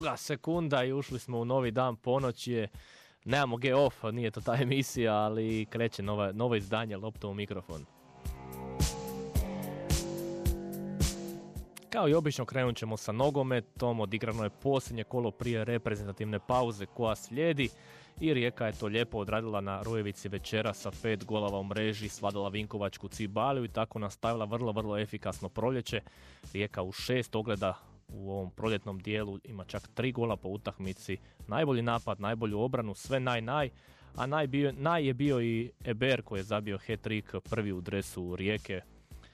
sekunda i ušli smo u novi dan, ponoć je. Nemamo G-off, nije to ta emisija, ali kreće novo izdanje Lopta u mikrofon. Kao i obično krenut ćemo sa nogometom, odigrano je posljednje kolo prije reprezentativne pauze koja slijedi i Rijeka je to lijepo odradila na Rujevici večera sa 5 golova u mreži, svladala Vinkovačku Cibaliju i tako nastavila vrlo efikasno proljeće. Rijeka u 6 ogleda u ovom proljetnom dijelu ima čak 3 gola po utakmici, najbolji napad, najbolju obranu, sve a naj je bio i Eber koji je zabio hat-trick prvi u dresu Rijeke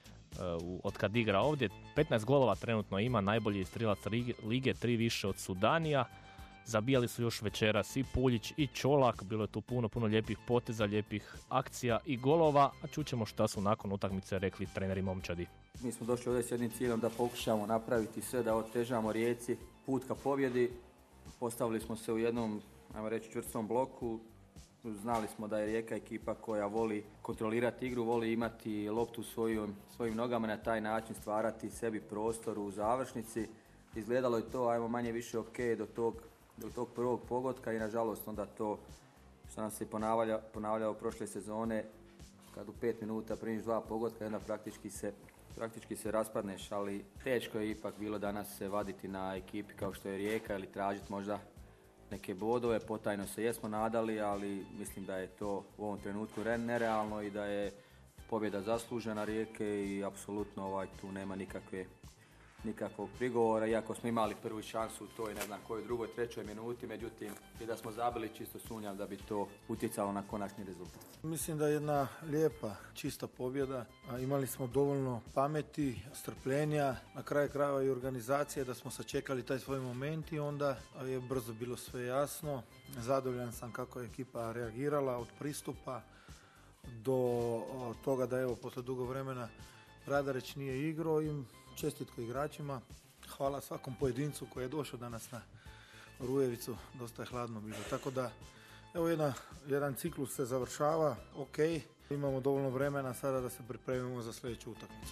od kad igra ovdje. 15 golova trenutno ima, najbolji strilac lige, 3 više od Sudanija. Zabijali su još večeras i Puljić i Čolak, bilo je tu puno lijepih poteza, lijepih akcija i golova, a čućemo šta su nakon utakmice rekli treneri momčadi. Mi smo došli ovdje s jednim ciljem da pokušamo napraviti sve, da otežamo Rijeci put ka pobjedi. Postavili smo se u jednom, ajmo reći, čvrstom bloku. Znali smo da je Rijeka ekipa koja voli kontrolirati igru, voli imati loptu svojim nogama, na taj način stvarati sebi prostor u završnici. Izgledalo je to, ajmo manje više ok do tog prvog pogotka i nažalost onda to što nam se ponavljalo prošle sezone, kad u 5 minuta primiš 2 pogotka i onda praktički se raspadneš, ali teško je ipak bilo danas se vaditi na ekipi kao što je Rijeka ili tražiti možda neke bodove. Potajno se jesmo nadali, ali mislim da je to u ovom trenutku nerealno i da je pobjeda zaslužena Rijeke i apsolutno tu nema nikakvog prigovora, iako smo imali prvu šansu u toj, ne znam kojoj, drugoj, trećoj minuti, međutim i da smo zabili, čisto sumnjam da bi to utjecalo na konačni rezultat. Mislim da je jedna lijepa, čista pobjeda, a imali smo dovoljno pameti, strpljenja, na kraju krajeva i organizacije da smo sačekali taj svoj moment i onda je brzo bilo sve jasno. Zadovoljan sam kako je ekipa reagirala od pristupa do toga da evo posle dugo vremena Radareć nije igrao i čestitko igračima. Hvala svakom pojedincu koji je došao danas na Rujevicu, dosta je hladno bilo. Tako da, evo jedan ciklus se završava, ok, imamo dovoljno vremena sada da se pripremimo za sljedeću utakmicu.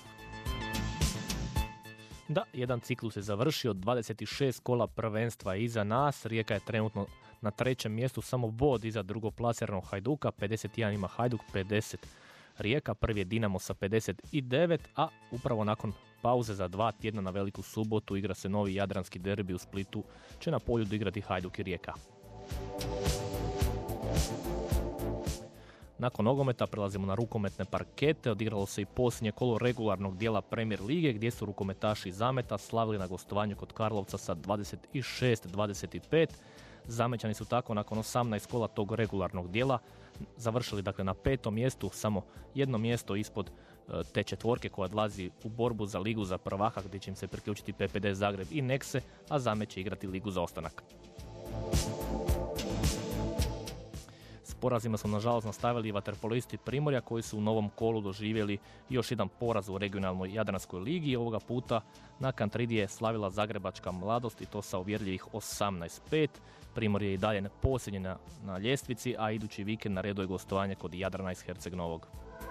Da, jedan ciklus je završio, 26 kola prvenstva je iza nas, Rijeka je trenutno na 3. mjestu, samo bod iza drugoplasiranog Hajduka, 51 ima Hajduk, 50 Rijeka, prvi je Dinamo sa 59, a upravo nakon pauze za 2 tjedna na Veliku subotu igra se novi jadranski derbi u Splitu, će na Poljudu igrati Hajduk i Rijeka. Nakon nogometa prelazimo na rukometne parkete, odigralo se i posljednje kolo regularnog dijela Premier lige gdje su rukometaši Zameta slavili na gostovanju kod Karlovca sa 26-25. Zamećani su tako nakon 18 kola tog regularnog dijela završili dakle na 5. mjestu, samo jedno mjesto ispod te četvorke koja odlazi u borbu za ligu za prvaka gdje će im se priključiti PPD Zagreb i Nexe, a Zamet će igrati ligu za ostanak. S porazima su nažalost nastavili i vaterpolisti Primorja koji su u novom kolu doživjeli još jedan poraz u regionalnoj Jadranskoj ligi i ovoga puta na Kantridi je slavila Zagrebačka Mladost i to sa uvjerljivih 18-5. Primorje je i dalje posljednje na ljestvici, a idući vikend na redu je gostovanje kod Jadrana iz Herceg Novog.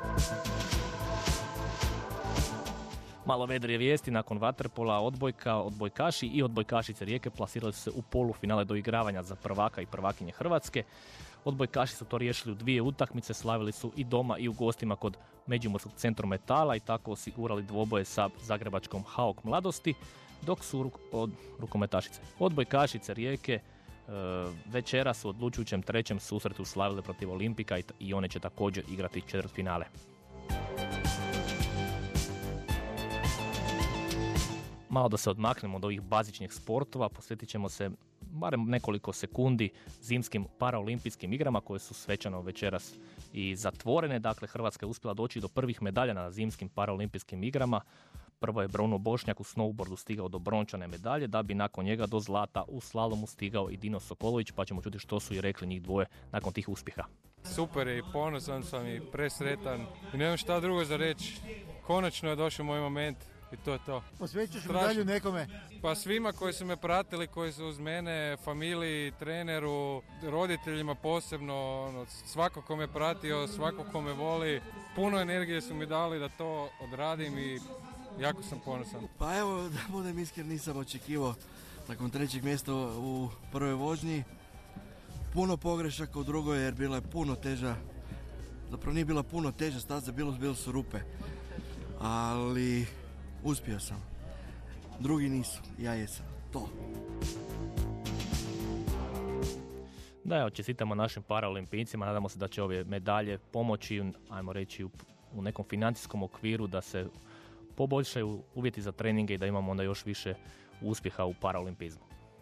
Malo vedrije vijesti nakon vaterpola, odbojkaši i odbojkašice Rijeke plasirali su se u polufinale doigravanja za prvaka i prvakinje Hrvatske. Odbojkaši su to riješili u 2 utakmice, slavili su i doma i u gostima kod Međimurskog Centrometala i tako osigurali dvoboje sa zagrebačkom Haok Mladosti, dok su rukometašice. Odbojkašice Rijeke večeras u odlučujućem 3. susretu slavile protiv Olimpika i one će također igrati četvrtfinale. Malo da se odmaknemo od ovih bazičnih sportova, posvetit ćemo se barem nekoliko sekundi zimskim paraolimpijskim igrama koje su svečano večeras i zatvorene. Dakle, Hrvatska je uspjela doći do prvih medalja na zimskim paraolimpijskim igrama. Prvo je Bruno Bošnjak u snowboardu stigao do brončane medalje, da bi nakon njega do zlata u slalomu stigao i Dino Sokolović, pa ćemo čuti što su i rekli njih dvoje nakon tih uspjeha. Super je i ponosan sam i presretan i nemam šta drugo za reći. Konačno je došao moj moment. I to je to. Posvećuješ medalju nekome? Pa svima koji su me pratili, koji su uz mene, familiji, treneru, roditeljima posebno, svako ko me pratio, svako ko me voli. Puno energije su mi dali da to odradim i jako sam ponosan. Pa evo, da budem iskren, nisam očekivao nakon 3. mjesta u prvoj vožnji. Puno pogrešaka u drugoj jer bila je puno teža, zapravo nije bila puno teža staza, bile su rupe, ali uspio sam. Drugi nisu, ja jesam. To. Da, evo, čestitamo našim paraolimpijcima, nadamo se da će ove medalje pomoći, ajmo reći, u nekom financijskom okviru da se poboljšaju uvjeti za treninge i da imamo onda još više uspjeha u paraolimpizmu.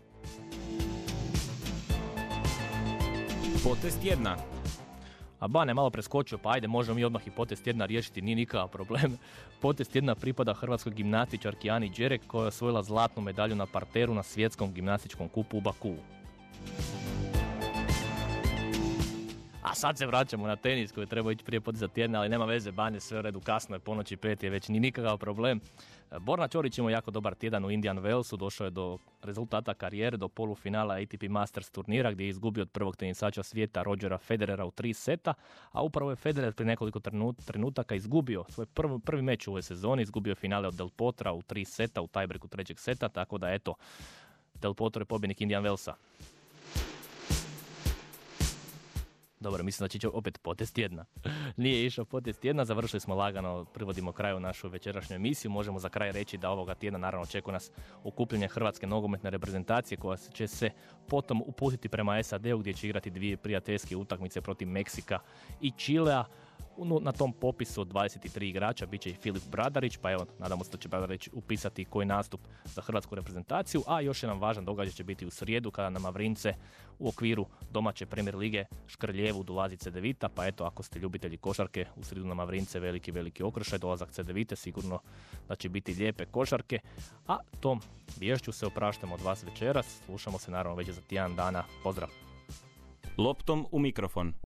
Potez tjedna. A Bane je malo preskočio, pa ajde, možemo mi odmah i potez tjedna riješiti, nije nikakav problem. Potez tjedna pripada hrvatskoj gimnastičarki Ani Đerek koja je osvojila zlatnu medalju na parteru na svjetskom gimnastičkom kupu u Bakuu. A sad se vraćamo na tenis koji treba ići prije poteza tjedna, ali nema veze, Bane, sve u redu, kasno je, ponoći 5 je već, ni nikakav problem. Borna Ćorić ima jako dobar tjedan u Indian Wellsu, došao je do rezultata karijere, do polufinala ATP Masters turnira gdje je izgubio od prvog tenisača svijeta Rogera Federera u 3 seta, a upravo je Federer prije nekoliko trenutaka izgubio svoj prvi meč u ovoj sezoni, izgubio finale od Del Potra u 3 seta u tiebreaku 3. seta, tako da eto, Del Potro je pobjednik Indian Wellsa. Dobro, mislim da će opet potez tjedna. Nije išao potez tjedna, završili smo lagano, privodimo kraju našu večerašnju emisiju. Možemo za kraj reći da ovoga tjedna naravno očekuje nas okupljanje hrvatske nogometne reprezentacije koja će se potom uputiti prema SAD-u gdje će igrati 2 prijateljske utakmice protiv Meksika i Čilea. Na tom popisu od 23 igrača bit će i Filip Bradarić, pa evo, nadamo se da će Bradarić upisati koji nastup za hrvatsku reprezentaciju, a još jedan važan događaj će biti u srijedu kada na Mavrince u okviru domaće Premier lige Škrljevu dolazi Cedevita, pa eto, ako ste ljubitelji košarke, u srijedu na Mavrince veliki okršaj, dolazak Cedevite, sigurno da će biti lijepe košarke, a tom vješću se opraštamo od vas večeras, slušamo se naravno već za tjedan dana, pozdrav! Loptom u mikrofon.